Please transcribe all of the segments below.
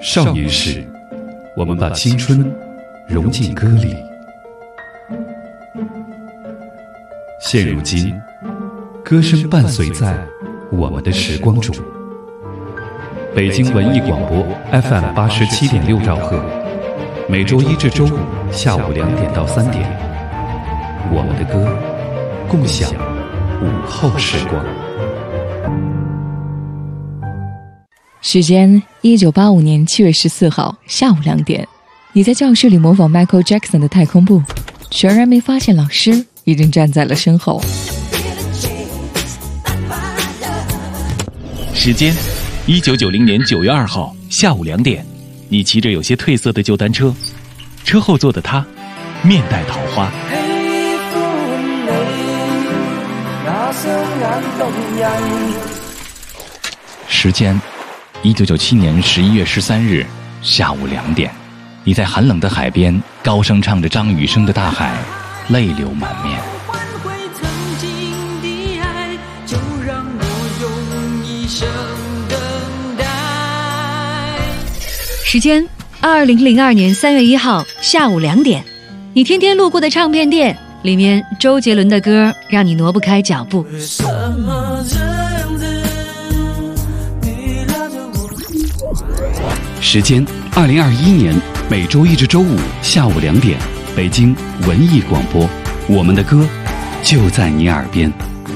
少年时，我们把青春融进歌里。现如今，歌声伴随在我们的时光中。北京文艺广播 FM87.6兆赫，每周一至周五下午2点到3点，我们的歌，共享午后时光。 时间1985年7月14号下午2点，你在教室里模仿 Michael Jackson 的太空步，全然没发现老师已经站在了身后。 时间1990年9月2号下午2点，你骑着有些褪色的旧单车，车后座的他面带桃花。时间1997年11月13日下午2点，你在寒冷的海边高声唱着张雨生的《大海》，泪流满面。 时间2002年3月1号下午2点，你天天路过的唱片店里面，周杰伦的歌让你挪不开脚步。 时间2021年每周一至周五下午2点，北京文艺广播，我们的歌就在你耳边。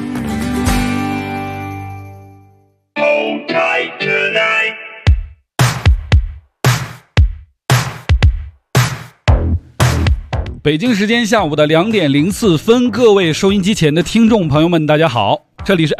北京时间下午的2点04分，各位收音机前的听众朋友们，大家好，这里是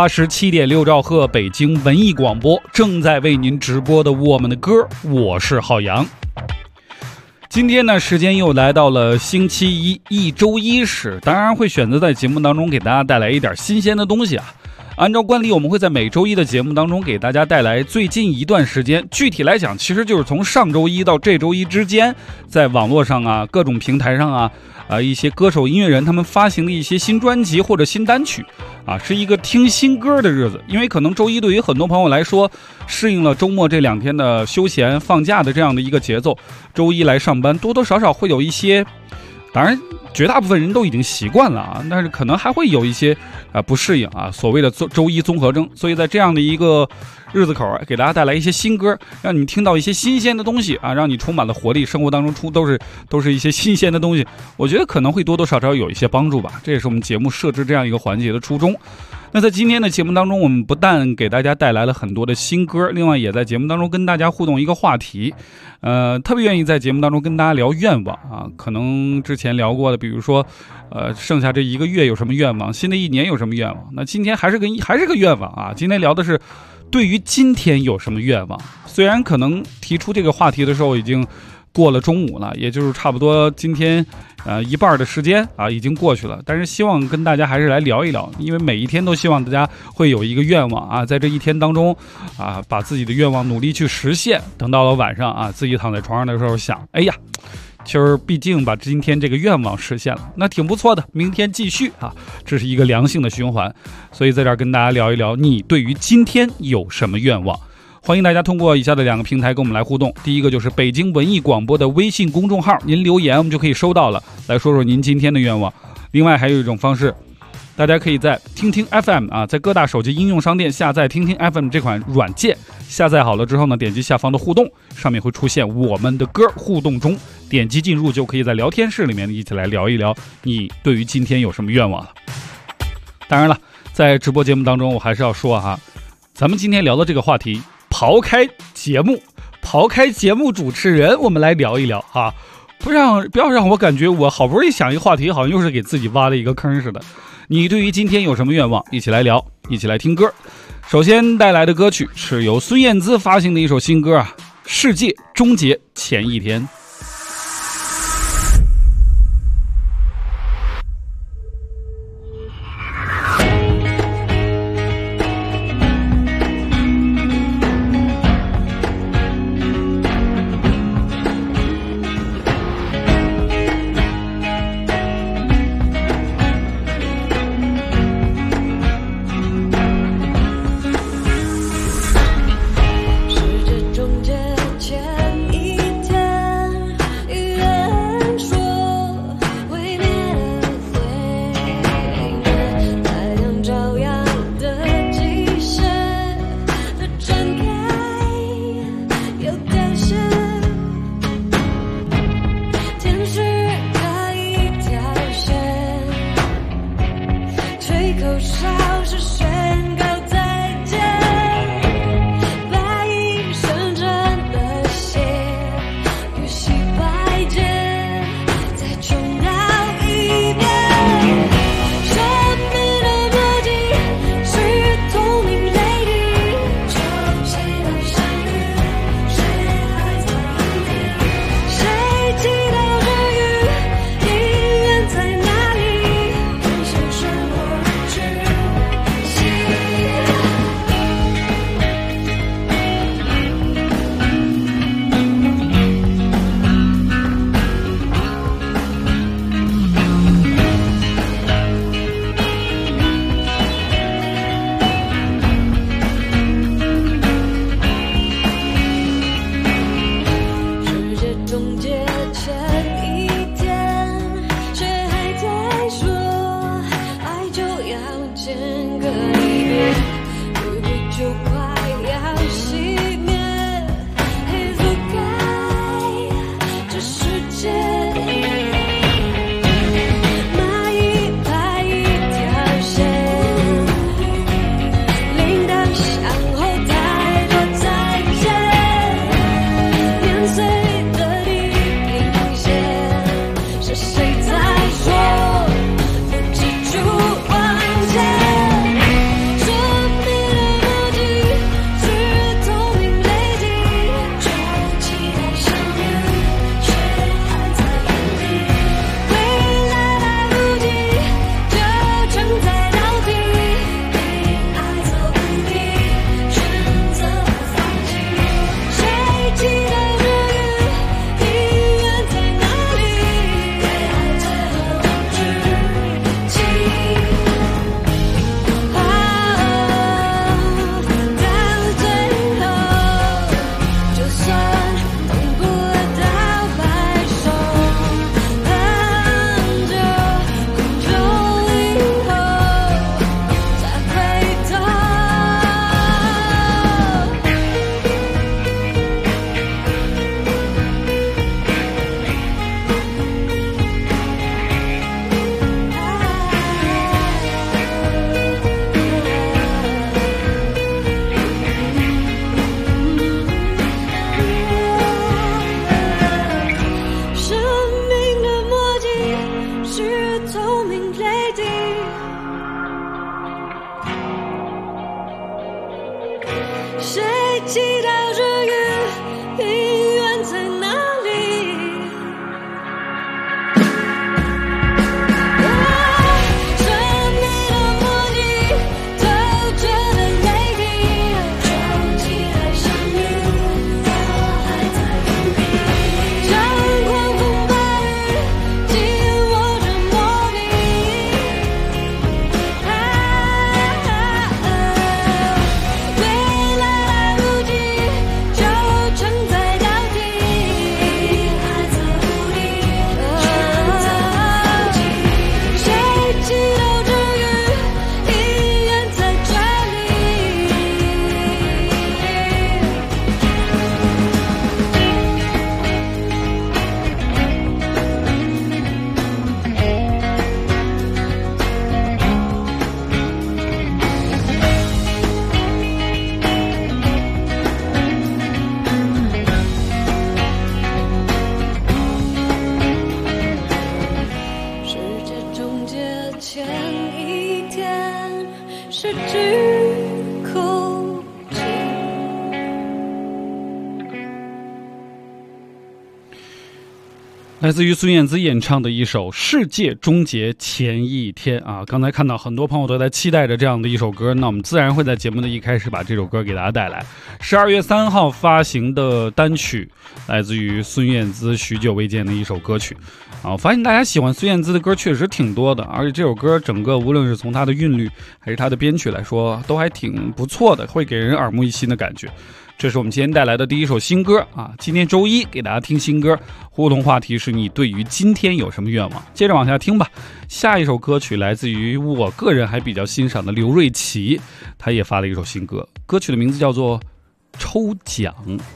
FM87.6兆赫北京文艺广播，正在为您直播的我们的歌，我是浩洋。今天呢，时间又来到了星期一周一时，当然会选择在节目当中给大家带来一点新鲜的东西啊。按照惯例，我们会在每周一的节目当中给大家带来最近一段时间，具体来讲其实就是从上周一到这周一之间，在网络上啊，各种平台上啊，一些歌手音乐人他们发行的一些新专辑或者新单曲啊，是一个听新歌的日子。因为可能周一对于很多朋友来说，适应了周末这2天的休闲放假的这样的一个节奏，周一来上班多多少少会有一些，当然绝大部分人都已经习惯了啊，但是可能还会有一些不适应啊，所谓的周一综合征。所以在这样的一个日子口给大家带来一些新歌，让你听到一些新鲜的东西啊，让你充满了活力，生活当中都是一些新鲜的东西，我觉得可能会多多少少有一些帮助吧，这也是我们节目设置这样一个环节的初衷。那在今天的节目当中，我们不但给大家带来了很多的新歌，另外也在节目当中跟大家互动一个话题，特别愿意在节目当中跟大家聊愿望啊，可能之前聊过的，比如说剩下这1个月有什么愿望，新的1年有什么愿望，那今天还是个愿望啊。今天聊的是对于今天有什么愿望。虽然可能提出这个话题的时候已经过了中午了，也就是差不多今天一半的时间啊已经过去了，但是希望跟大家还是来聊一聊，因为每一天都希望大家会有一个愿望啊，在这一天当中啊，把自己的愿望努力去实现，等到了晚上啊，自己躺在床上的时候想，哎呀，其实毕竟把今天这个愿望实现了，那挺不错的，明天继续啊，这是一个良性的循环。所以在这儿跟大家聊一聊，你对于今天有什么愿望？欢迎大家通过以下的2个平台跟我们来互动。第一个就是北京文艺广播的微信公众号，您留言我们就可以收到了，来说说您今天的愿望。另外还有一种方式，大家可以在听听 FM 啊，在各大手机应用商店下载听听 FM 这款软件，下载好了之后呢，点击下方的互动，上面会出现我们的歌互动中，点击进入就可以在聊天室里面一起来聊一聊你对于今天有什么愿望了。当然了，在直播节目当中我还是要说哈，咱们今天聊的这个话题，抛开节目主持人，我们来聊一聊哈，不要让我感觉我好不容易想一个话题，好像又是给自己挖了一个坑似的。你对于今天有什么愿望？一起来聊，一起来听歌。首先带来的歌曲是由孙燕姿发行的一首新歌啊，《世界终结前一天》。 世界终结前你远在哪里？是只口气。 来自于孙燕姿演唱的一首《世界终结前一天》啊，刚才看到很多朋友都在期待着这样的一首歌，那我们自然会在节目的一开始把这首歌给大家带来。12月3号发行的单曲，来自于孙燕姿许久未见的一首歌曲啊，我发现大家喜欢孙燕姿的歌确实挺多的，而且这首歌整个无论是从它的韵律还是它的编曲来说，都还挺不错的，会给人耳目一新的感觉。这是我们今天带来的第一首新歌啊！今天周一给大家听新歌，互动话题是你对于今天有什么愿望？接着往下听吧。下一首歌曲来自于我个人还比较欣赏的刘瑞琦，他也发了一首新歌，歌曲的名字叫做《抽奖》。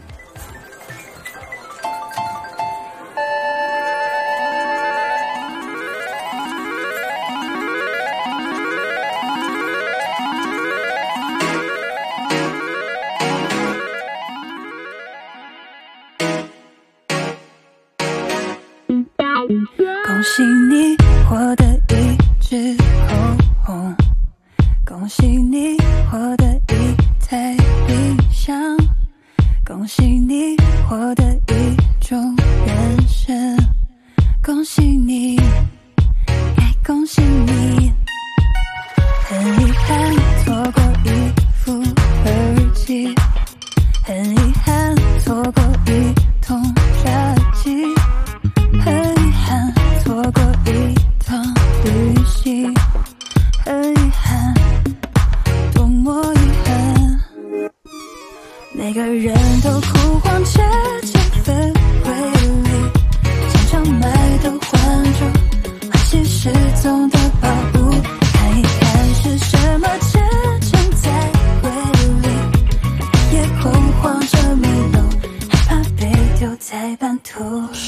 恭喜你获得一支口红，恭喜你获得一台冰箱，恭喜你获得一种人生，恭喜你，恭喜你。很遗憾错过一副耳机，很遗憾错过一桶炸鸡，很遗憾错过一趟旅行，很遗憾，多么遗憾。每个人都哭慌着几分规律，经常买的还珠，还是失踪的宝物，看一看是什么真正在规律，也恐慌着迷路，害怕被丢在半途。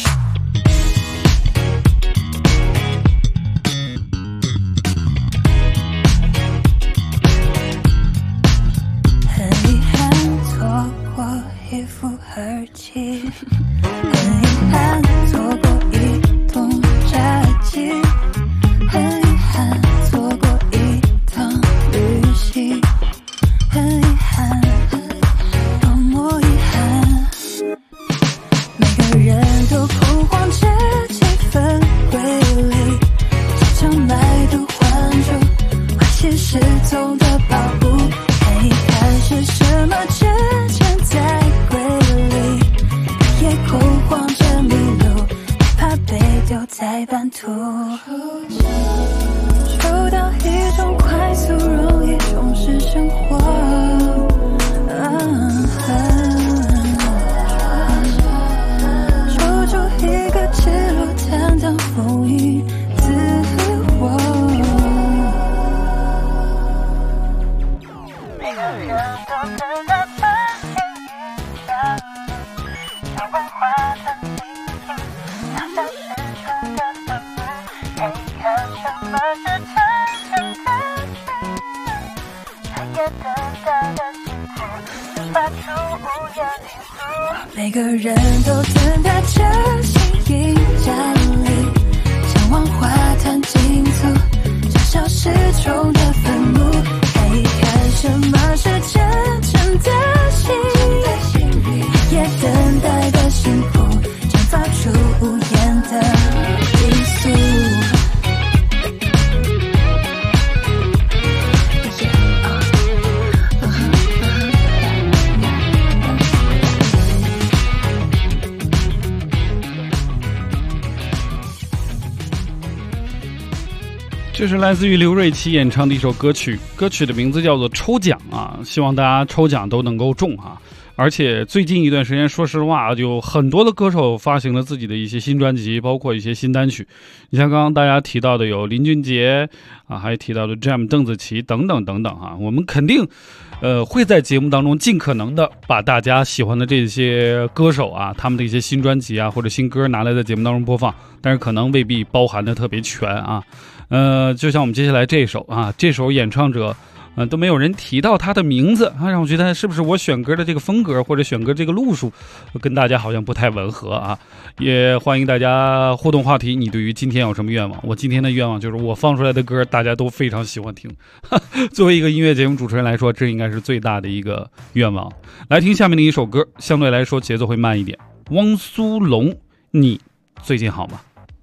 一副耳机，很遗憾错过一桶炸鸡，很遗憾错过一趟旅行，很遗憾，多么遗憾。每个人都恐慌着几分规律，经常买的还珠，还是失踪的宝物，看一看是什么真正在规律，也恐慌着迷路，害怕被丢在半途。抽到一种快速容易充实生活，抽出一个赤裸坦荡风雨自我。每个人都等待繁星一样，像万花的泥土，像消失中的坟墓，看一看什么是真正的幸福，它也等待的幸福，发出无言的诉。每个人都等待着心意降临，像万花坛尽头，像消失中的坟墓，看一看什么是真正的幸运，也等待这是来自于刘瑞琦演唱的一首歌曲，歌曲的名字叫做《抽奖》啊，希望大家抽奖都能够中啊！而且最近一段时间，说实话，就很多的歌手发行了自己的一些新专辑，包括一些新单曲。你像刚刚大家提到的有林俊杰啊，还提到的 Jam 邓紫棋等等等等啊，我们肯定会在节目当中尽可能的把大家喜欢的这些歌手啊，他们的一些新专辑啊或者新歌拿来在节目当中播放，但是可能未必包含的特别全啊。就像我们接下来这首啊，这首演唱者都没有人提到他的名字啊，让我觉得是不是我选歌的这个风格或者选歌这个路数跟大家好像不太吻合啊。也欢迎大家互动话题，你对于今天有什么愿望？我今天的愿望就是我放出来的歌大家都非常喜欢听，作为一个音乐节目主持人来说，这应该是最大的一个愿望。来听下面的一首歌，相对来说节奏会慢一点，汪苏泷，你最近好吗？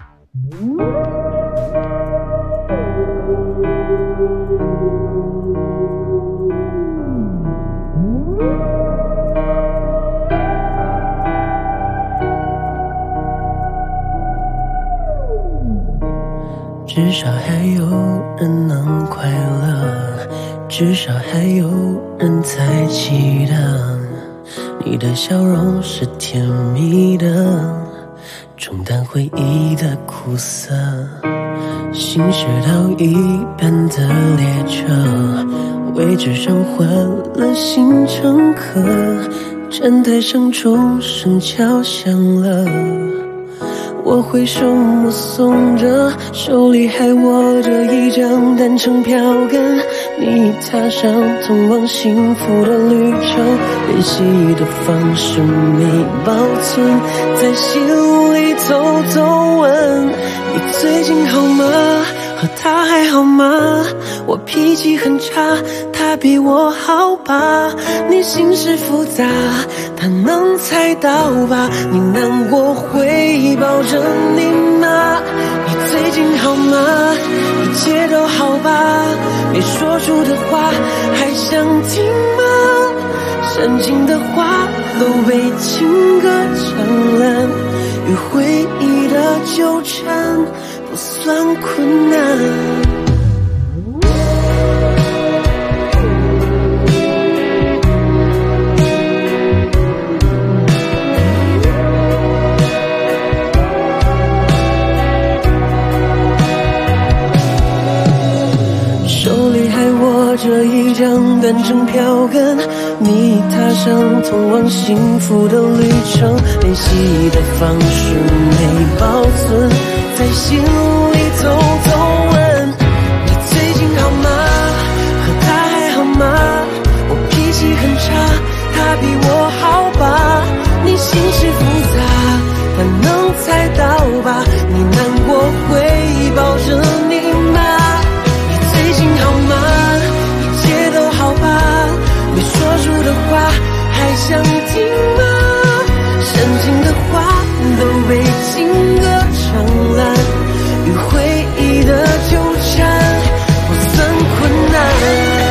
至少还有人能快乐，至少还有人在记得你的笑容是甜蜜的，冲淡回忆的苦涩。行驶到一半的列车，位置上换了新乘客，站台上钟声敲响了，我挥手目送着，手里还握着一张单程票根，你踏上通往幸福的旅程，联系的方式没保存，在心里偷偷问，你最近好吗？和他还好吗？我脾气很差，他比我好吧？你心事复杂，他能猜到吧？你难过会抱着你吗？你最近好吗？一切都好吧？没说出的话还想听吗？煽情的话都被情歌唱烂，与回忆的纠缠不算困难。这一张单程票根，你踏上通往幸福的旅程，联系的方式没保存，在心里偷偷问，你最近好吗？和他还好吗？我脾气很差，他比我好吧？你心事复杂，他能猜到吧？你难过会抱着你吗？你最近好吗？没说出的话还想听吗？煽情的话都被情歌唱烂，与回忆的纠缠不算困难。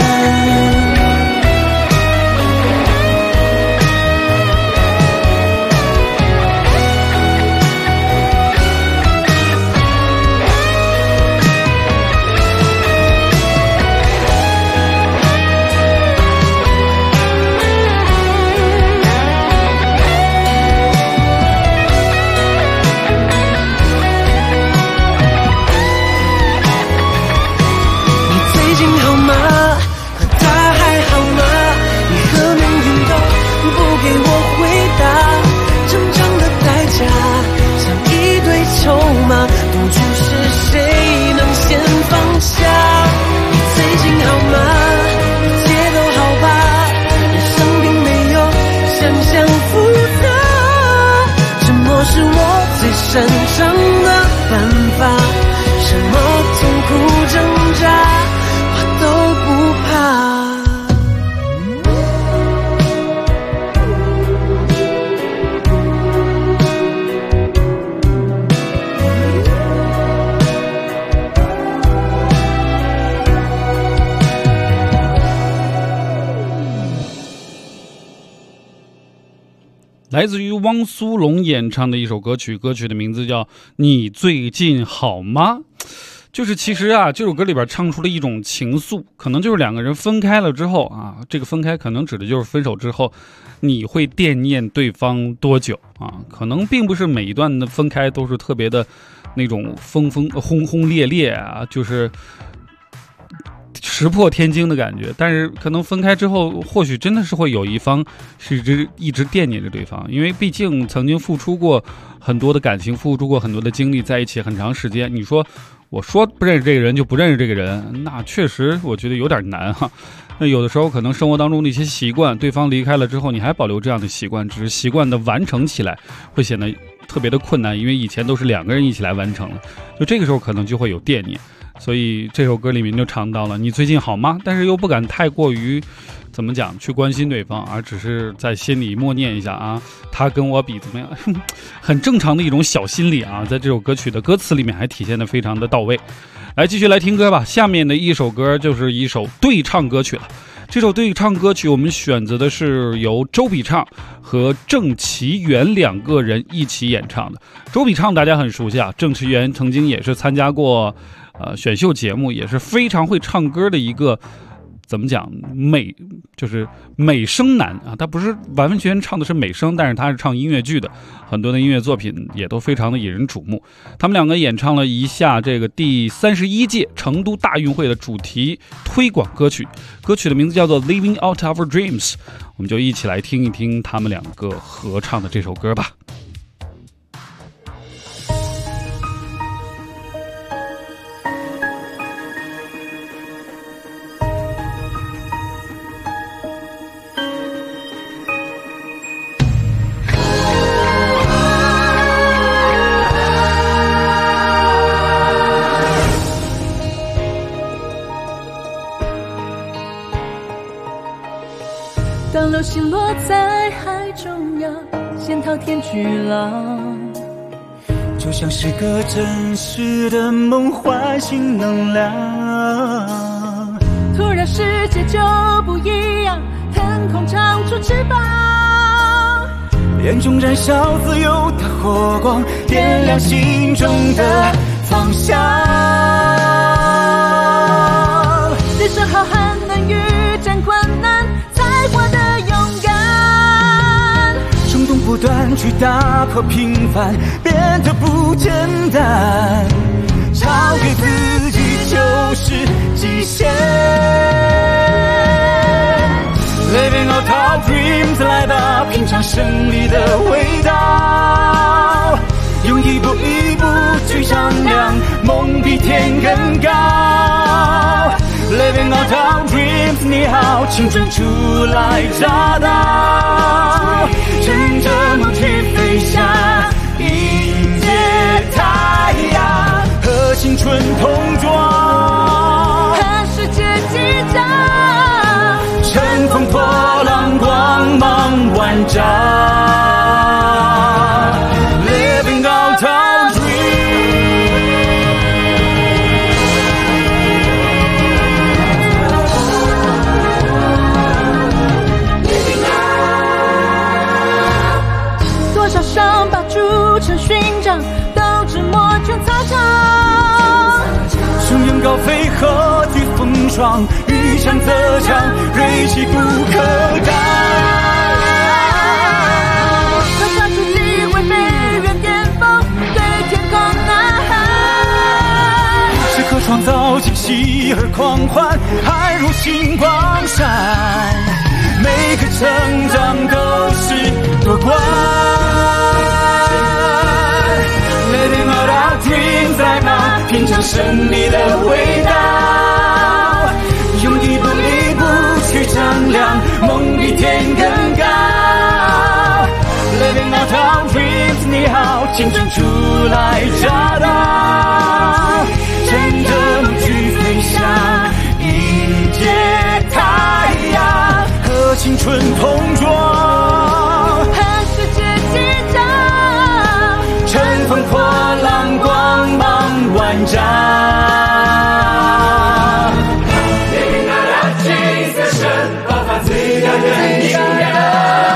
擅长的办法，什么痛苦挣扎我都不怕。 来自于汪苏泷演唱的一首歌曲，歌曲的名字叫《你最近好吗》。 就是其实啊，这首歌里边唱出了一种情愫，可能就是两个人分开了之后啊，这个分开可能指的就是分手之后，你会惦念对方多久啊？可能并不是每一段的分开都是特别的那种轰轰烈烈啊，就是石破天惊的感觉，但是可能分开之后，或许真的是会有一方是一直惦念着对方，因为毕竟曾经付出过很多的感情，付出过很多的精力，在一起很长时间。你说我说不认识这个人就不认识这个人，那确实我觉得有点难哈。那有的时候可能生活当中的一些习惯，对方离开了之后，你还保留这样的习惯，只是习惯的完成起来会显得特别的困难，因为以前都是两个人一起来完成了，就这个时候可能就会有惦念。所以这首歌里面就唱到了你最近好吗，但是又不敢太过于怎么讲去关心对方，而只是在心里默念一下啊，他跟我比怎么样，很正常的一种小心理啊，在这首歌曲的歌词里面还体现得非常的到位。来继续来听歌吧，下面的一首歌就是一首对唱歌曲了。这首对唱歌曲我们选择的是由周笔畅和郑其元两个人一起演唱的。周笔畅大家很熟悉啊，郑其元曾经也是参加过选秀节目，也是非常会唱歌的一个怎么讲就是美声男啊，他不是完完全全唱的是美声，但是他是唱音乐剧的，很多的音乐作品也都非常的引人瞩目。他们两个演唱了一下这个第31届成都大运会的主题推广歌曲，歌曲的名字叫做 Living Out Our Dreams， 我们就一起来听一听他们两个合唱的这首歌吧。 当流星落在海中央，先滔天巨浪， 就像是个真实的梦，唤醒能量。 突然世界就不一样，腾空长出翅膀， 眼中燃烧自由的火光，点亮心中的方向。 人生浩瀚能遇战困难，才活得勇敢， 冲动不断去打破平凡，变得不简单，超越自己就是极限。 Living out our dreams， 来吧，品尝胜利的味道，用一步一步去丈量，梦比天更高。Living out our dreams， 你好，青春初来乍到，乘着梦去飞翔，迎接太阳，和青春同装， 和世界击掌， 乘风破浪，光芒万丈。Living out our dreams。 多少伤疤铸成勋章，斗志摩拳擦掌， 雄鹰高飞，何惧风霜？遇强则强，锐气不可挡。 踏上出击，为飞跃巅峰，对天空呐喊。 时刻创造惊喜而狂欢，爱如星光闪，每个成长都是夺冠。Living out our dreams， 来吧，品尝胜利的味道，用一步一步去丈量，梦比天更高。Living out our dreams， 你好，青春初来乍到，乘着梦去飞翔，迎接太阳，和青春同装， 和世界击掌， 乘风破浪，光芒万丈。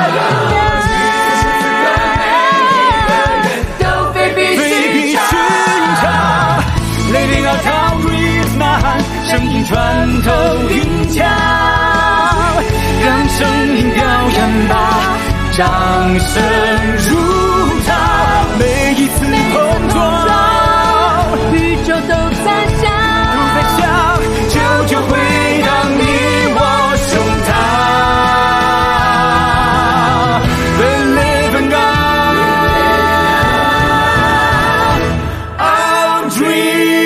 都非必须生如潮，每一次碰撞， 宇宙都在想， 救救回到你我胸膛。Believe in God, I'll dream。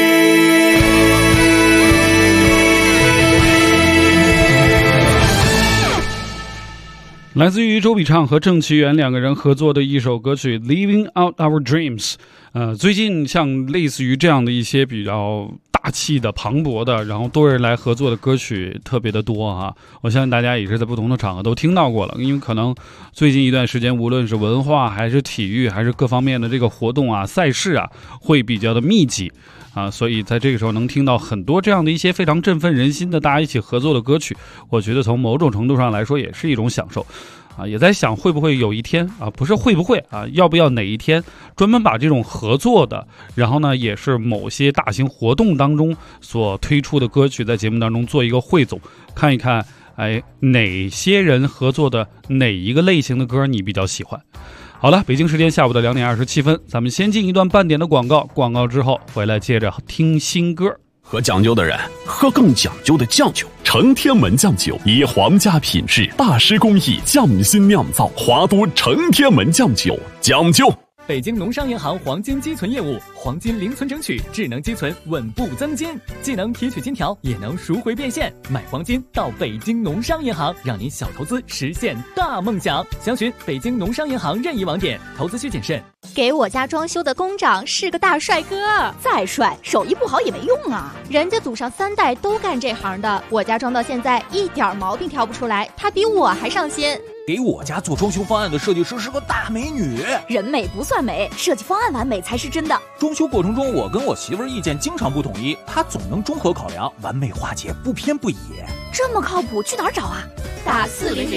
来自于周笔畅和郑其元两个人合作的一首歌曲《Living Out Our Dreams》。最近像类似于这样的一些比较大气的、磅礴的，然后多人来合作的歌曲特别的多啊。我相信大家也是在不同的场合都听到过了，因为可能最近一段时间，无论是文化还是体育还是各方面的这个活动啊、赛事啊，会比较的密集啊，所以在这个时候能听到很多这样的一些非常振奋人心的大家一起合作的歌曲，我觉得从某种程度上来说也是一种享受啊。也在想会不会有一天啊，不是会不会啊，要不要哪一天专门把这种合作的，然后呢也是某些大型活动当中所推出的歌曲，在节目当中做一个汇总，看一看哪些人合作的哪一个类型的歌你比较喜欢。好了，北京时间下午的2点27分，咱们先进一段半点的广告，广告之后回来接着听新歌。 喝讲究的人喝更讲究的酱酒，成天门酱酒以皇家品质、大师工艺匠心酿造，华都成天门酱酒讲究。 北京农商银行黄金积存业务，黄金零存整取，智能积存，稳步增金，既能提取金条，也能赎回变现。买黄金到北京农商银行，让您小投资实现大梦想。详询北京农商银行任意网点，投资需谨慎。 给我家装修的工长是个大帅哥，再帅手艺不好也没用啊，人家祖上3代都干这行的，我家装到现在一点毛病挑不出来，他比我还上心。 给我家做装修方案的设计师是个大美女， 人美不算美，设计方案完美才是真的。 装修过程中我跟我媳妇儿意见经常不统一，她总能综合考量，完美化解，不偏不倚。 这么靠谱，去哪儿找啊？打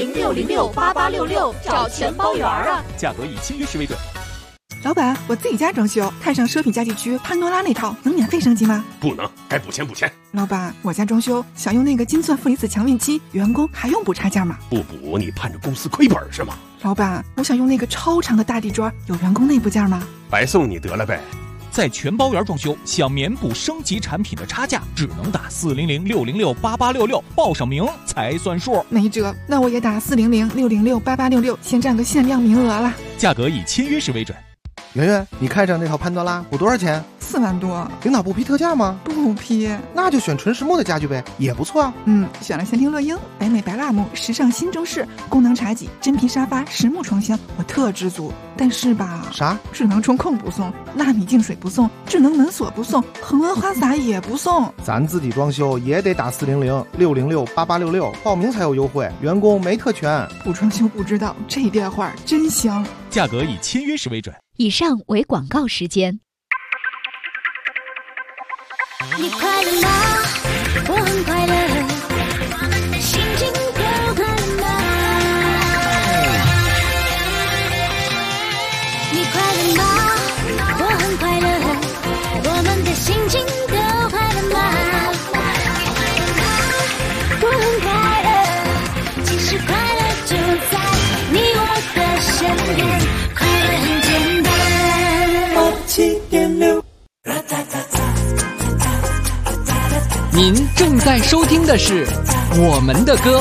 400-606-8866找全包圆啊， 价格以签约时为准。 老板，我自己家装修，看上奢品家具区潘多拉那套，能免费升级吗？ 不能，该补钱补钱。 老板，我家装修想用那个金钻负离子强运机，员工还用补差价吗？ 不补你盼着公司亏本是吗？ 老板，我想用那个超长的大地砖，有员工内部价吗？ 白送你得了呗。 在全包圆装修，想免补升级产品的差价，只能打400-606-8866，报上名才算数。 没辙，那我也打400-606-8866，先占个限量名额了。 价格以签约时为准。 圆圆，你看上那套潘多拉补多少钱 ？4万多。 领导不批特价吗？ 不批。 那就选纯实木的家具呗，也不错啊。 选了仙庭乐英、北美白蜡木、时尚新中式、功能茶几、真皮沙发、实木床箱，我特知足。但是吧， 啥？ 智能中控不送，纳米净水不送，智能门锁不送，恒温花洒也不送。 咱自己装修也得打400-606-8866，报名才有优惠，员工没特权。 不装修不知道，这电话真香。 价格以签约时为准。 以上为广告时间。 你快乐吗？我很快乐，心情都快乐吗？你快乐吗？我很快乐，我们的心情都快乐吗？我很快乐，其实快乐就在你我的身边，快乐很简单。7.6。 您正在收听的是我们的歌。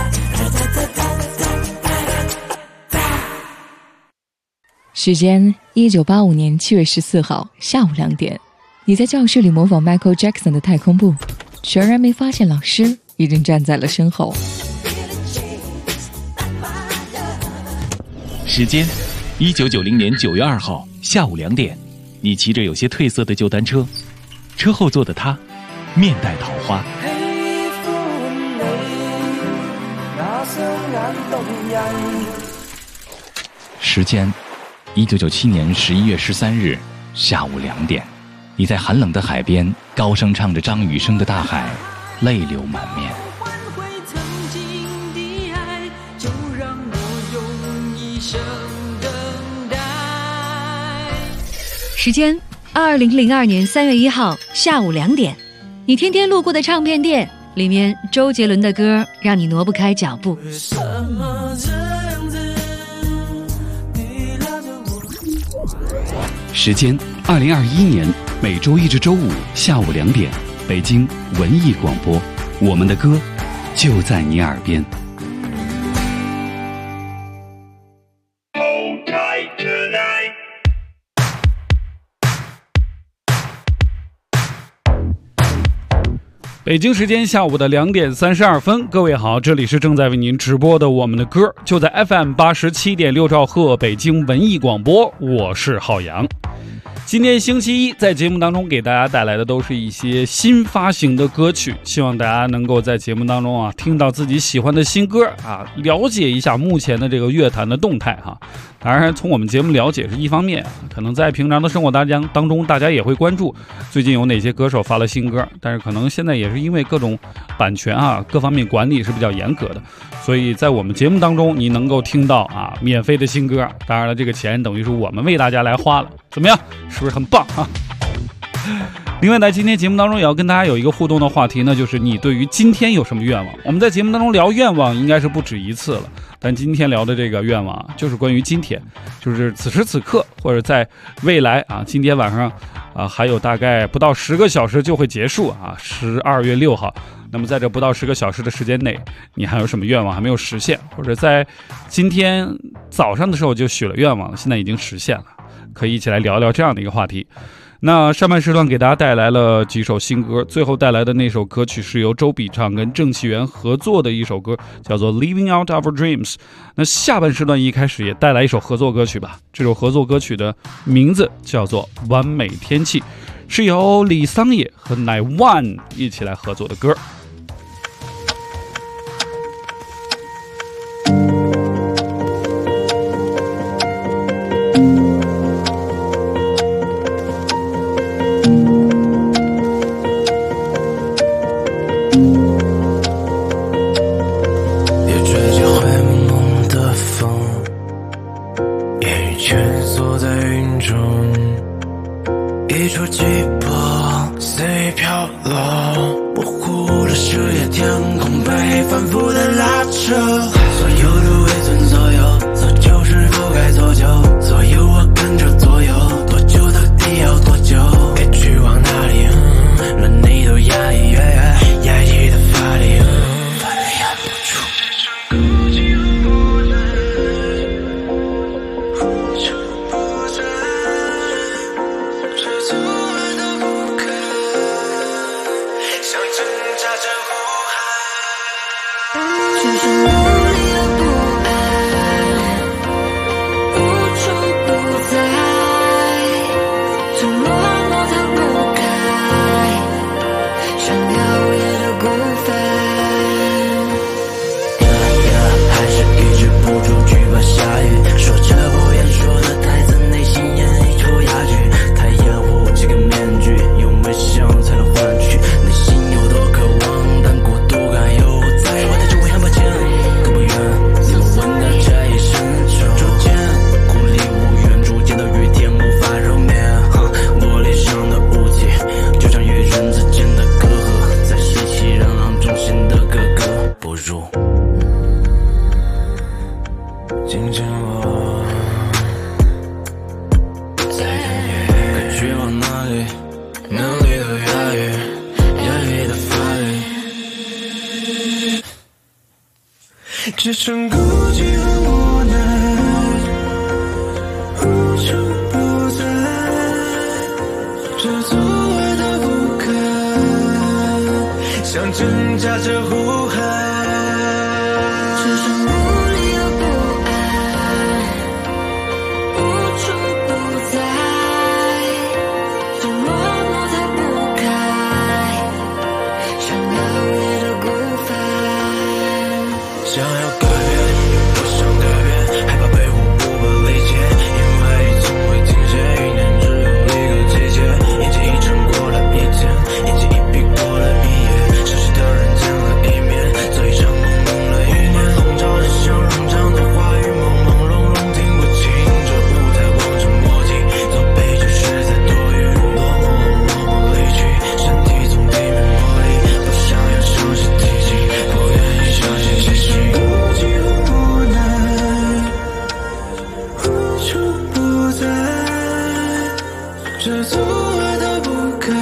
时间1985年7月14号下午2点，你在教室里模仿 Michael Jackson 的太空步，全然没发现老师已经站在了身后。 时间1990年9月2号下午2点，你骑着有些褪色的旧单车，车后座的他面带桃花。时间1997年11月13日下午2点，你在寒冷的海边高声唱着张雨生的《大海》，泪流满面。 时间2002年3月1号下午2点，你天天路过的唱片店，里面周杰伦的歌让你挪不开脚步。 为什么这样子时间2021年每周一至周五下午2点，北京文艺广播，我们的歌就在你耳边。 北京时间下午的2点32分，各位好，这里是正在为您直播的我们的歌，就在 FM 87.6兆赫北京文艺广播，我是浩洋。今天星期一，在节目当中给大家带来的都是一些新发行的歌曲，希望大家能够在节目当中听到自己喜欢的新歌了解一下目前的这个乐坛的动态当然从我们节目了解是一方面，可能在平常的生活当中大家也会关注最近有哪些歌手发了新歌，但是可能现在也是因为各种版权各方面管理是比较严格的，所以在我们节目当中你能够听到免费的新歌，当然了这个钱等于是我们为大家来花了，怎么样，是不是很棒另外在今天节目当中也要跟大家有一个互动的话题呢，就是你对于今天有什么愿望。我们在节目当中聊愿望应该是不止一次了，但今天聊的这个愿望就是关于今天，就是此时此刻或者在未来今天晚上还有大概不到10个小时就会结束12月6号，那么在这不到10个小时的时间内，你还有什么愿望还没有实现，或者在今天早上的时候就许了愿望，现在已经实现了，可以一起来聊聊这样的一个话题。那上半时段给大家带来了几首新歌，最后带来的那首歌曲是由周笔畅跟郑启源合作的一首歌，叫做 Living Out Our Dreams。 那下半时段一开始也带来一首合作歌曲吧，这首合作歌曲的名字叫做完美天气，是由李桑野和乃万一起来合作的歌。 只剩孤寂和无奈，无处不在，这阻碍的不开，像挣扎着呼喊，只剩无力的不安，无处不在，这落寞它不开，像摇曳的孤帆，想要改变，不想改变，害怕被我不被理解，因为从未停歇，一年只有一个季节，一季一场过了一天，一季一笔过了一夜，熟悉的人见了一面。 这阻碍都不敢。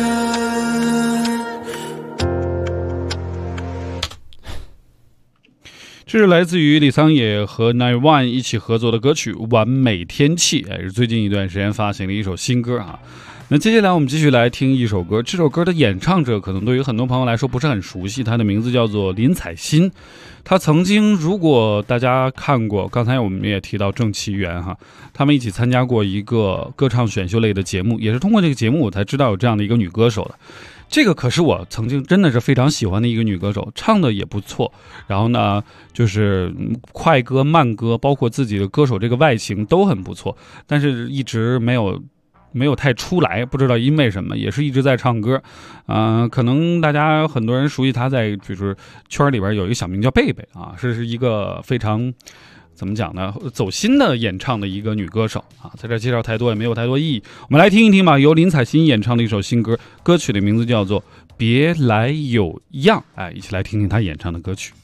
这是来自于李桑野和 Nine 一起合作的歌曲《完美天气》，是最近一段时间发行的一首新歌啊。那接下来我们继续来听一首歌，这首歌的演唱者可能对于很多朋友来说不是很熟悉，他的名字叫做林采欣。他曾经，如果大家看过，刚才我们也提到郑其元哈，他们一起参加过一个歌唱选秀类的节目，也是通过这个节目我才知道有这样的一个女歌手的。这个可是我曾经真的是非常喜欢的一个女歌手，唱的也不错，然后呢就是快歌慢歌，包括自己的歌手这个外形都很不错，但是一直没有太出来，不知道因为什么，也是一直在唱歌。可能大家很多人熟悉她在就是圈里边有一个小名叫贝贝啊，是一个非常怎么讲呢，走心的演唱的一个女歌手啊，在这介绍太多也没有太多意义。我们来听一听吧，由林采欣演唱的一首新歌，歌曲的名字叫做《别来有样》，一起来听听她演唱的歌曲。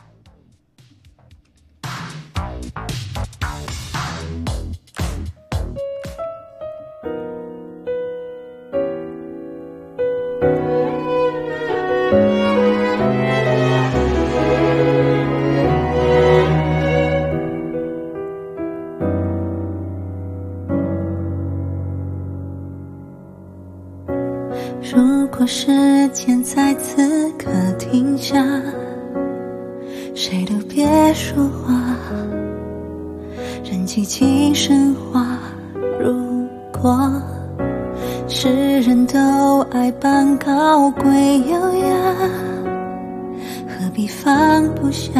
如果时间在此刻停下，谁都别说话，任寂静升华。如果世人都爱扮高贵优雅，何必放不下，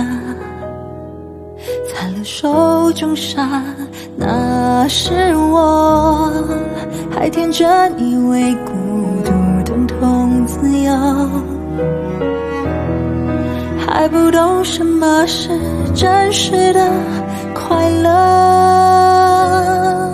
残了手中沙。那时我还天真以为孤独等同自由，还不懂什么是真实的快乐。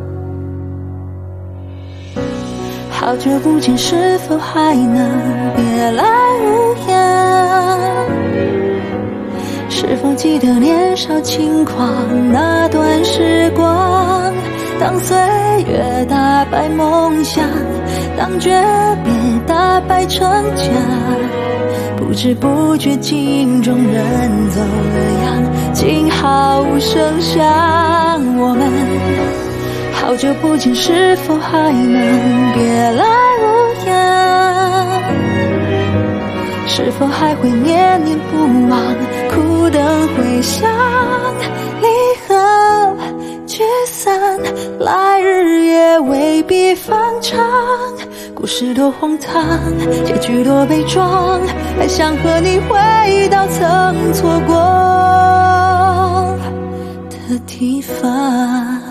好久不见，是否还能别来无恙？是否记得年少轻狂那段时光？当岁月打败梦想，当诀别打败逞强，不知不觉镜中人走了样，静好声响。我们好久不见，是否还能别来无恙？是否还会念念不忘，苦等回响？离合聚散，来日也未必方长。故事多荒唐，结局多悲壮，还想和你回到曾错过的地方。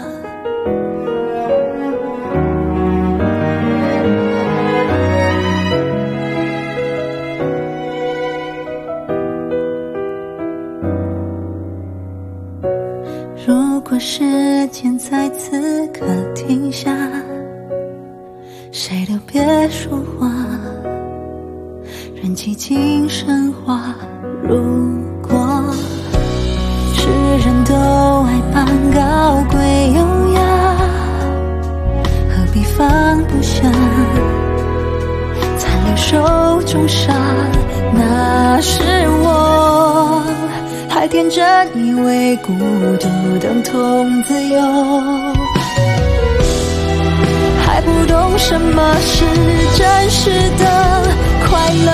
如果时间在此刻停下，谁都别说话，任寂静升华。如果世人都爱扮高贵优雅，何必放不下，残留手中沙。那时我还天真以为孤独等同自由，还不懂什么是真实的快乐。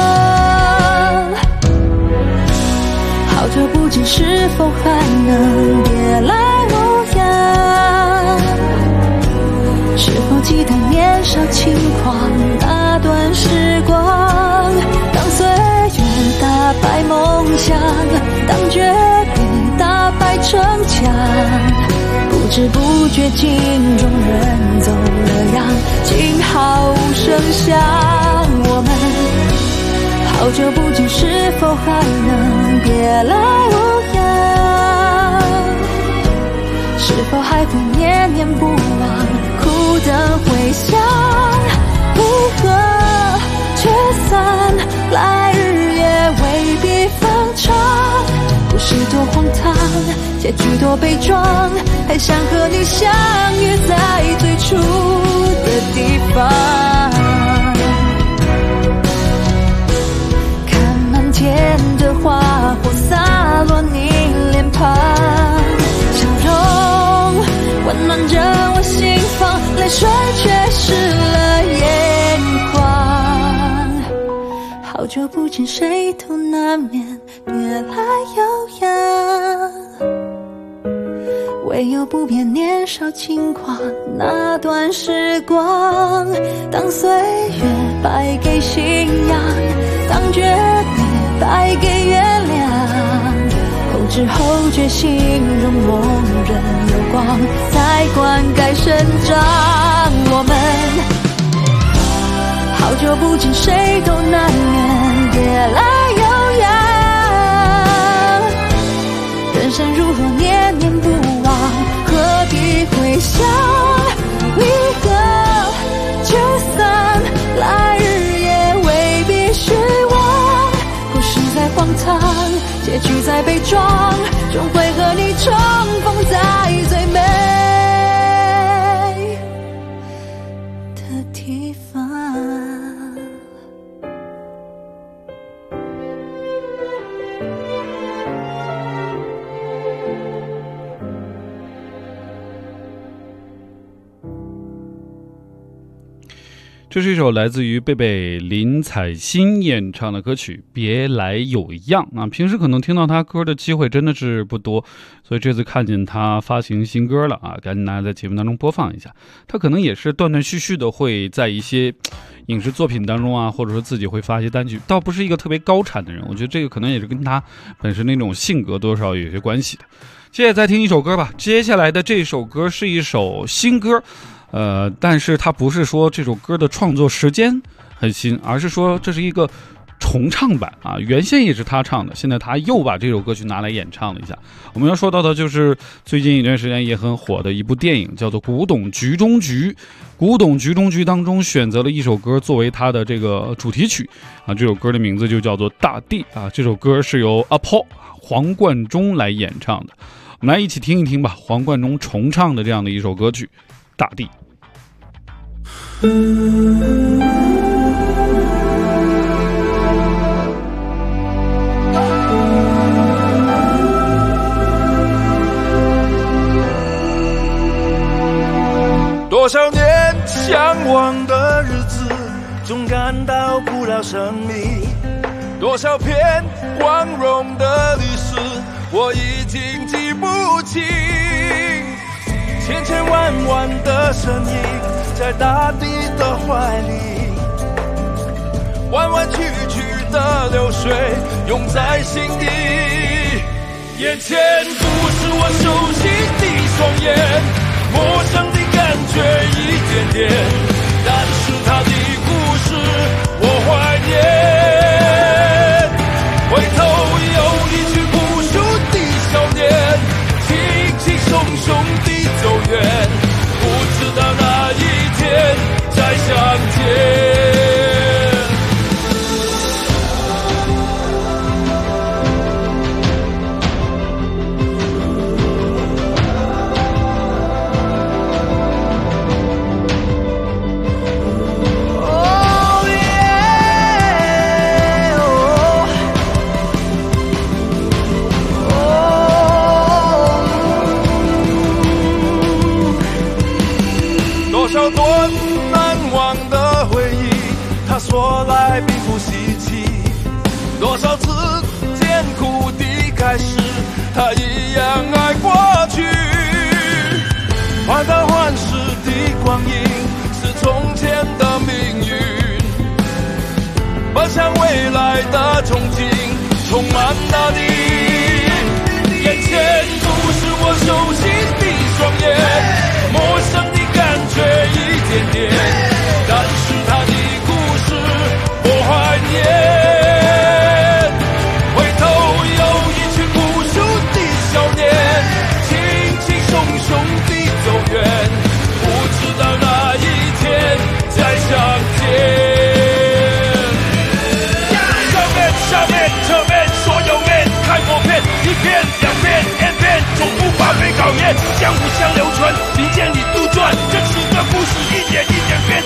好久不见，是否还能别来无恙？是否记得年少轻狂那段时光？当岁月打败梦想，当诀别打败逞强，不知不觉镜中人走了样，静好声响。我们好久不见，是否还能别来无恙？是否还会念念不忘，苦等回响？离合聚散，来日也未必方长。故事多荒唐，结局多悲壮，还想和你相遇在最初的地方。看满天的花火洒落你脸庞，笑容温暖着我心房，泪水却湿了眼眶。好久不见，谁都难免别来有恙，唯有不变年少轻狂那段时光。当岁月败给信仰，当决裂败给原谅，后知后觉心中蓦然有光，才灌溉生长。我们好久不见，谁都难免别来有恙，人生如何念念不忘，何必回想，离合就散，来日也未必虚妄。故事再荒唐，结局再悲壮，终会和你重逢在最美的地方。 这是一首来自于贝贝林采欣演唱的歌曲《别来有恙》啊。平时可能听到他歌的机会真的是不多，所以这次看见他发行新歌了啊，赶紧大家在节目当中播放一下。他可能也是断断续续的会在一些影视作品当中啊，或者说自己会发一些单曲，倒不是一个特别高产的人，我觉得这个可能也是跟他本身那种性格多少有些关系的。接下来再听一首歌吧，接下来的这首歌是一首新歌。但是它不是说这首歌的创作时间很新，而是说这是一个重唱版啊，原先也是他唱的，现在他又把这首歌曲拿来演唱了一下。我们要说到的就是最近一段时间也很火的一部电影，叫做《古董局中局》。《古董局中局》当中选择了一首歌作为他的这个主题曲啊，这首歌的名字就叫做《大地》啊。这首歌是由阿婆黄贯中来演唱的，我们来一起听一听吧，黄贯中重唱的这样的一首歌曲《大地》。 多少年向往的日子，总感到不了神秘。多少篇光荣的历史，我已经记不清。千千万万的身影，在大地的怀里，弯弯曲曲的流水涌在心底。眼前不是我熟悉的双眼，陌生的感觉一点点，但是他的故事我怀念。回头有一群朴素的少年，轻轻松松地走远，不知道哪一天再相见。多少段难忘的回忆，他说来并不稀奇。多少次艰苦的开始，他一样爱过去。患得患失的光阴是从前的命运，奔向未来的憧憬充满大地。眼前不是我熟悉的双眼，陌生的感觉一点点，但是他的故事我怀念。回头有一群朴素的少年，轻轻松松地走远，不知道哪一天再相见。下面侧面所有面看过片，一片两片 N 片，总无法被考验，相互相流传，民间里杜撰，这是个故事一点一点变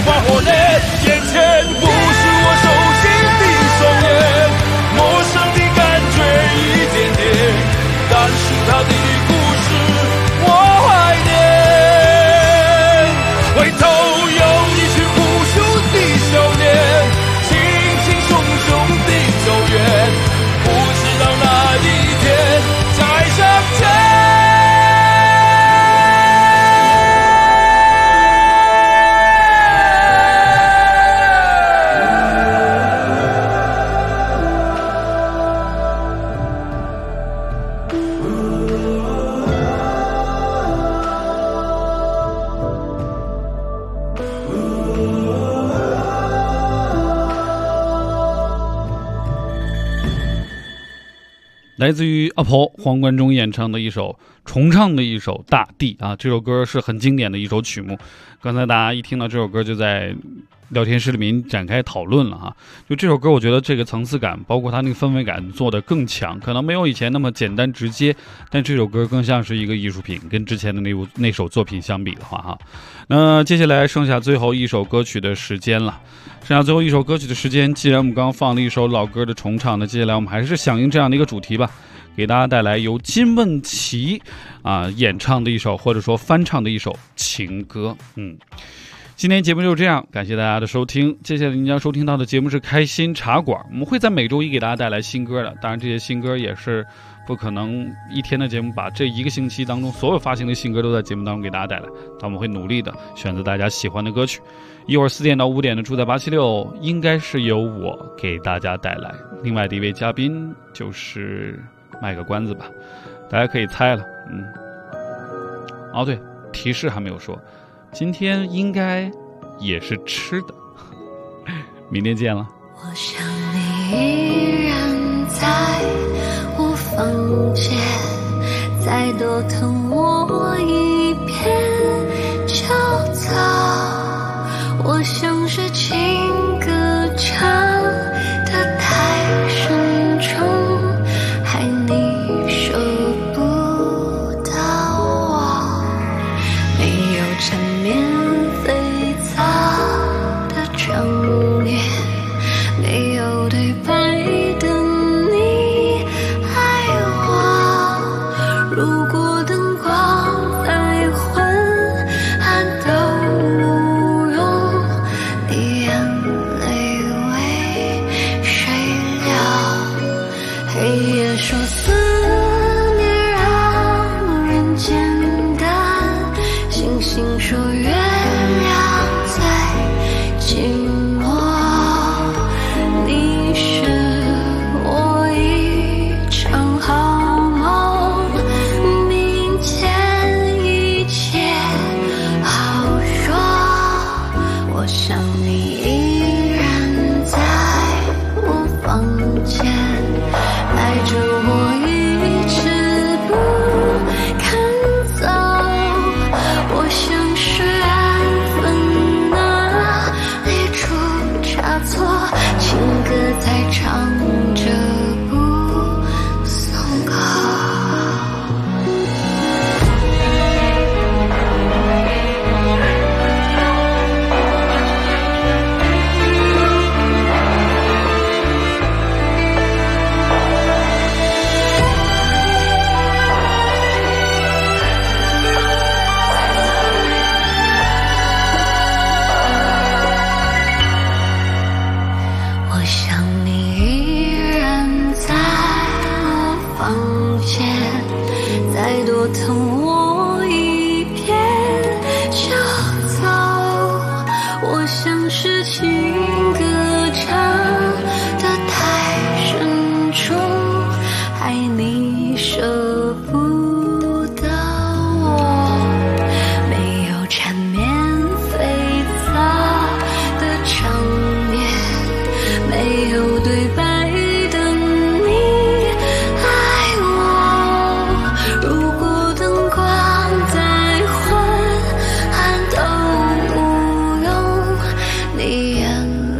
发火焰，眼前不是我熟悉的双眼，陌生的感觉一点点，但是他的故事我怀念。回头有一群不朽的少年，轻轻松松地走远，不知道哪一天再相见。 来自于阿婆黄贯中演唱的一首重唱的一首《大地》啊，这首歌是很经典的一首曲目。刚才大家一听到这首歌就在聊天室里面展开讨论了哈。就这首歌，我觉得这个层次感，包括它那个氛围感做得更强，可能没有以前那么简单直接，但这首歌更像是一个艺术品，跟之前的那首作品相比的话哈。那接下来剩下最后一首歌曲的时间了。剩下最后一首歌曲的时间，既然我们刚刚放了一首老歌的重唱，那接下来我们还是响应这样的一个主题吧，给大家带来由金问题演唱的一首，或者说翻唱的一首情歌。今天节目就这样，感谢大家的收听。接下来您将收听到的节目是开心茶馆，我们会在每周一给大家带来新歌的，当然这些新歌也是不可能一天的节目把这一个星期当中所有发行的新歌都在节目当中给大家带来，但我们会努力的选择大家喜欢的歌曲。一会儿4点到5点的住在876应该是由我给大家带来，另外的一位嘉宾就是卖个关子吧，大家可以猜了。哦对，提示还没有说，今天应该也是吃的。明天见了。 我想你依然在我房间，再多疼我一遍就走。我像是情歌唱得太深重，害你舍不得我。没有缠绵悱恻的正面，没有对白的你爱我。如果灯光再昏暗都无用，你眼泪为谁流？黑夜说思念让人简单，星星说月亮最寂寞。你是我一场好梦，明天一切好说。我想你依然在我房间，爱着我一直不肯走。我像是安分哪里出差错，情歌在唱着不松口。我想你依然在我房间，再多疼我一遍就走。我像是情歌唱得太深重，害你舍不得我。没有缠绵悱恻的场面，没有对白的你爱我。如果灯光再昏暗都无用，你眼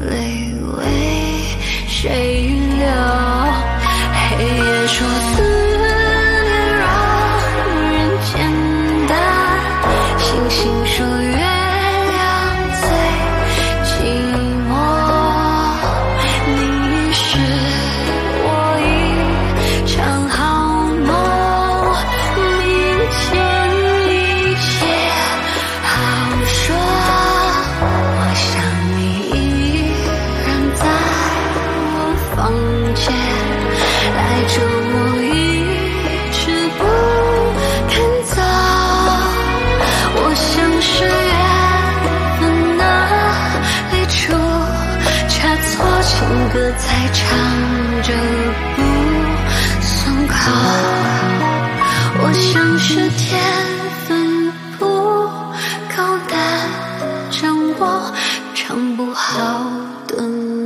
唱歌才唱着不松口，我像是天分不够的掌握，唱不好的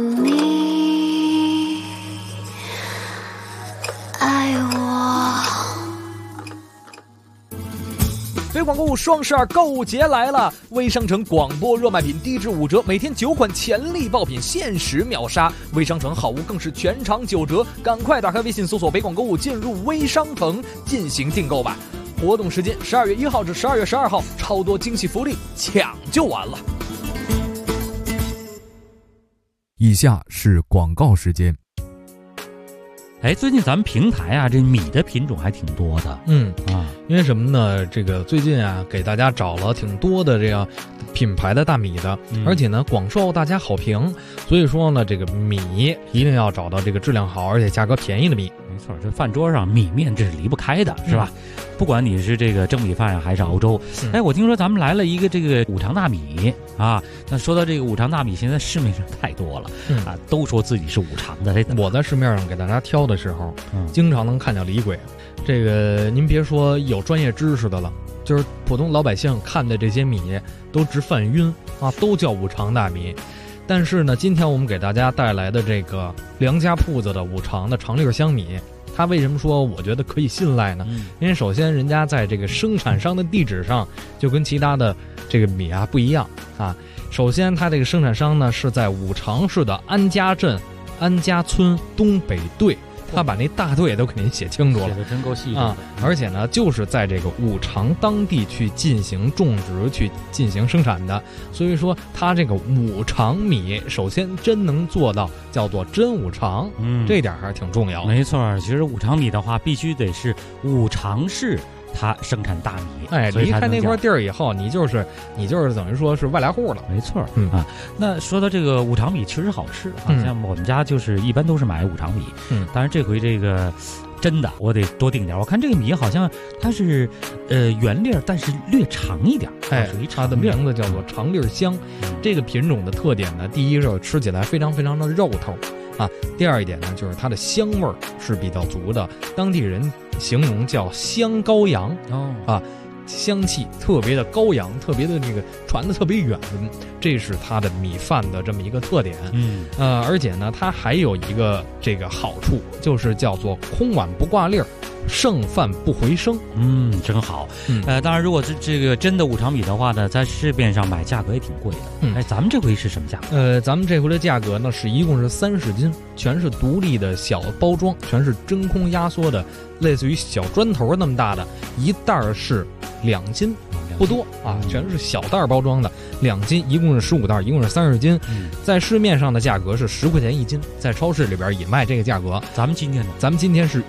你爱我。 北广购物双12购物节来了，微商城广播热卖品低至5折，每天9款潜力爆品限时秒杀，微商城好物更是全场9折，赶快打开微信搜索北广购物，进入微商城进行订购吧。活动时间12月1号至12月12号，超多惊喜福利，抢就完了。 以下是广告时间。 最近咱们平台啊，这米的品种还挺多的。 因为什么呢？这个最近啊，给大家找了挺多的这样品牌的大米的，而且呢广受大家好评。所以说呢，这个米一定要找到这个质量好而且价格便宜的米。 没错，这饭桌上米面这是离不开的，是吧？不管你是这个蒸米饭还是熬粥。我听说咱们来了一个这个五常大米啊。那说到这个五常大米，现在市面上太多了啊，都说自己是五常的。 我在市面上给大家挑的时候，经常能看见李鬼。这个您别说有专业知识的了，就是普通老百姓看的这些米都直犯晕啊，都叫五常大米。但是呢，今天我们给大家带来的这个梁家铺子的五常的长粒香米，它为什么说我觉得可以信赖呢？因为首先人家在这个生产商的地址上就跟其他的这个米啊不一样啊。首先它这个生产商呢是在五常市的安家镇安家村东北队，他把那大队都给您写清楚了， 写的真够细致啊！而且呢，就是在这个五常当地去进行种植、去进行生产的，所以说它这个五常米，首先真能做到叫做真五常，这点还是挺重要的。 没错，其实五常米的话，必须得是五常市它生产大米， 离开那块地儿以后，你就是等于说是外来户了。 没错，那说到这个五常米，确实好吃啊。像我们家就是一般都是买五常米，当然这回这个真的我得多订点。我看这个米好像它是圆粒，但是略长一点，属于它的名字叫做长粒香。这个品种的特点呢，第一是吃起来非常非常的肉头啊，第二一点呢，就是它的香味儿是比较足的，当地人形容叫香羔羊香气特别的高扬，特别的这个传的特别远，这是它的米饭的这么一个特点。而且呢，它还有一个这个好处，就是叫做空碗不挂粒儿，剩饭不回升。 真好。当然，如果是这个真的五常米的话呢，在市面上买价格也挺贵的。咱们这回是什么价格？ 咱们这回的价格呢是一共是30斤，全是独立的小包装，全是真空压缩的，类似于小砖头那么大的，一袋是2斤。不多啊，全是小袋包装的，2斤，一共是15袋，一共是30斤。在市面上的价格是10块钱1斤，在超市里边也卖这个价格。 咱们今天呢？ 咱们今天是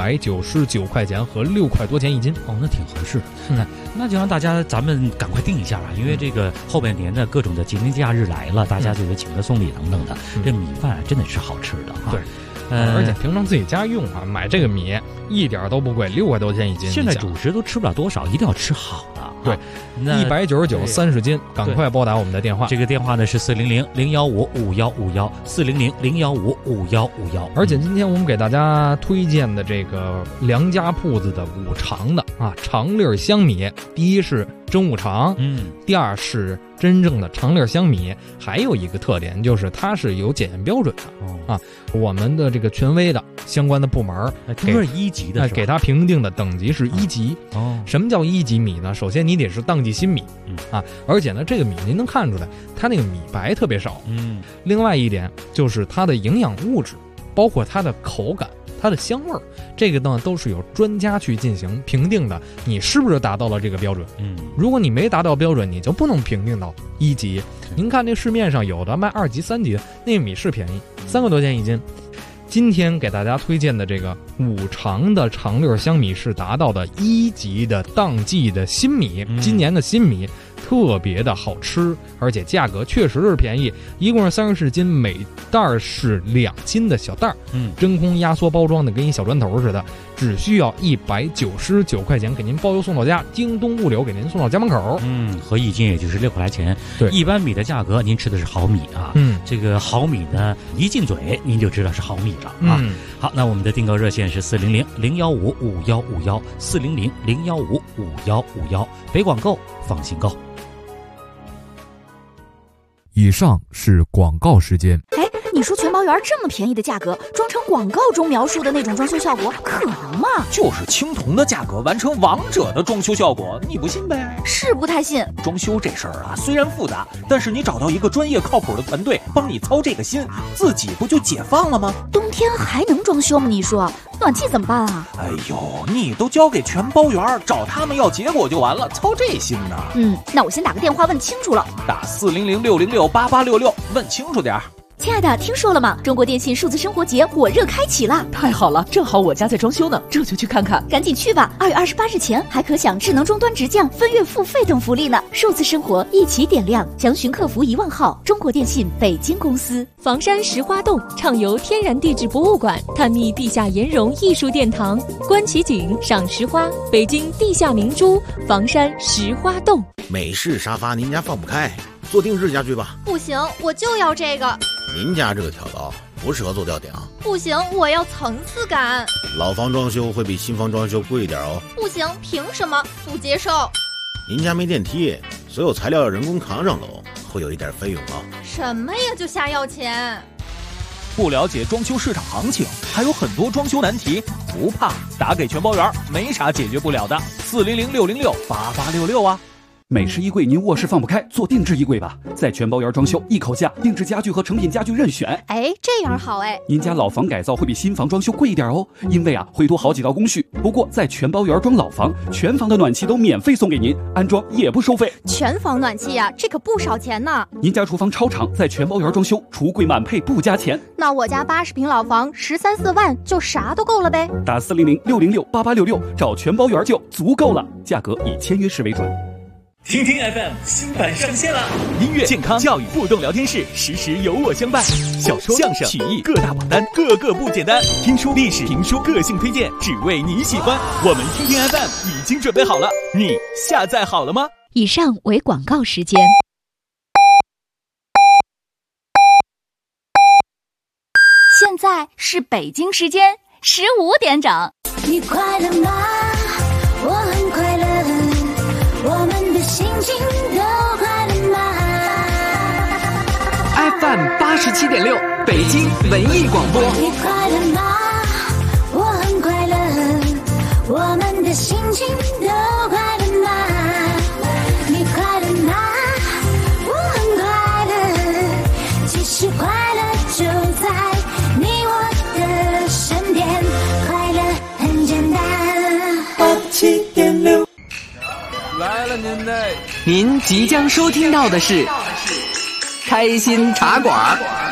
199块钱和6块多钱1斤。 那挺合适。那就让大家咱们赶快定一下吧，因为这个后半年的各种的节令假日来了，大家就得请客送礼等等的。这米饭真的是好吃的啊。 对。而且平常自己家用啊，买这个米一点都不贵，6块多钱1斤。 现在主食都吃不了多少，一定要吃好的。 对，199 30斤，赶快拨打我们的电话。 这个电话呢是400-015-5151 400-015-5151。 而且今天我们给大家推荐的这个梁家铺子的五常的长粒香米，第一是真五常，第二是真正的长粒香米，还有一个特点就是它是有检验标准的我们的这个权威的相关的部门听说是1级的， 给它评定的等级是1级。什么叫1级米呢？首先你得是当季新米而且呢这个米您能看出来它那个米白特别少。另外一点就是它的营养物质，包括它的口感，它的香味儿，这个呢都是有专家去进行评定的，你是不是达到了这个标准？如果你没达到标准，你就不能评定到1级。您看那市面上有的卖2级3级，那个米是便宜，3块多钱1斤。今天给大家推荐的这个五常的长粒香米是达到的1级的当季的新米，今年的新米特别的好吃，而且价格确实是便宜，一共是30斤，每袋是2斤的小袋真空压缩包装的，跟一小砖头似的。 只需要199块钱给您包邮送到家，京东物流给您送到家门口。 合一斤也就是6块来钱。 对， 一般米的价格，您吃的是毫米啊。这个毫米呢，一进嘴您就知道是毫米了啊。好，那我们的订购热线是400-015-5151，400-015-5151，北广购，放心购。 以上是广告时间。 你说全包园这么便宜的价格，装成广告中描述的那种装修效果，可能吗？ 就是青铜的价格完成王者的装修效果，你不信呗？ 是不太信。 装修这事儿啊，虽然复杂，但是你找到一个专业靠谱的团队帮你操这个心，自己不就解放了吗？ 冬天还能装修吗？你说暖气怎么办啊？ 哎呦，你都交给全包园，找他们要结果就完了，操这心呢？ 那我先打个电话问清楚了。 打400-606-8866，问清楚点儿。 亲爱的，听说了吗？中国电信数字生活节火热开启了！ 太好了，正好我家在装修呢，这就去看看。 赶紧去吧！2月28日前还可享智能终端直降、分月付费等福利呢。数字生活一起点亮，详询客服1万号。中国电信北京公司。 房山石花洞畅游天然地质博物馆，探秘地下岩溶艺术殿堂，观奇景，赏石花，北京地下明珠，房山石花洞。 美式沙发您家放不开，做定制家具吧。 不行，我就要这个。 您家这个挑高不适合做吊顶。 不行，我要层次感。 老房装修会比新房装修贵一点哦。 不行，凭什么？不接受。 您家没电梯，所有材料要人工扛上楼，会有一点费用哦。 什么呀，就瞎要钱。 不了解装修市场行情，还有很多装修难题，不怕，打给全包园，没啥解决不了的。400-606-8866啊。 美式衣柜您卧室放不开，做定制衣柜吧，在全包园装修，一口价，定制家具和成品家具任选。 这样好您家老房改造会比新房装修贵一点哦，因为会多好几道工序。不过在全包园装老房，全房的暖气都免费送给您，安装也不收费。 全房暖气呀，这可不少钱呢。 您家厨房超长，在全包园装修，橱柜满配不加钱。 那我家80平老房13、14万就啥都够了呗。 打400-606-8866，找全包园就足够了，价格以签约式为准。 听听 FM 新版上线了，音乐、健康、教育、互动聊天室，时时有我相伴。小说、相声、曲艺各大榜单，个个不简单。听书、历史、评书，个性推荐，只为你喜欢。我们听听 FM 已经准备好了，你下载好了吗？ 以上为广告时间。 现在是北京时间15点整。 你快乐吗？我很快乐。我们的心情都快乐吗 ？FM 87.6，北京文艺广播。 你快乐吗？我很快乐。我们的心情都快乐吗？你快乐吗？我很快乐。其实快乐就在你我的身边，快乐很简单。 87.6。 来了您即将收听到的是开心茶馆。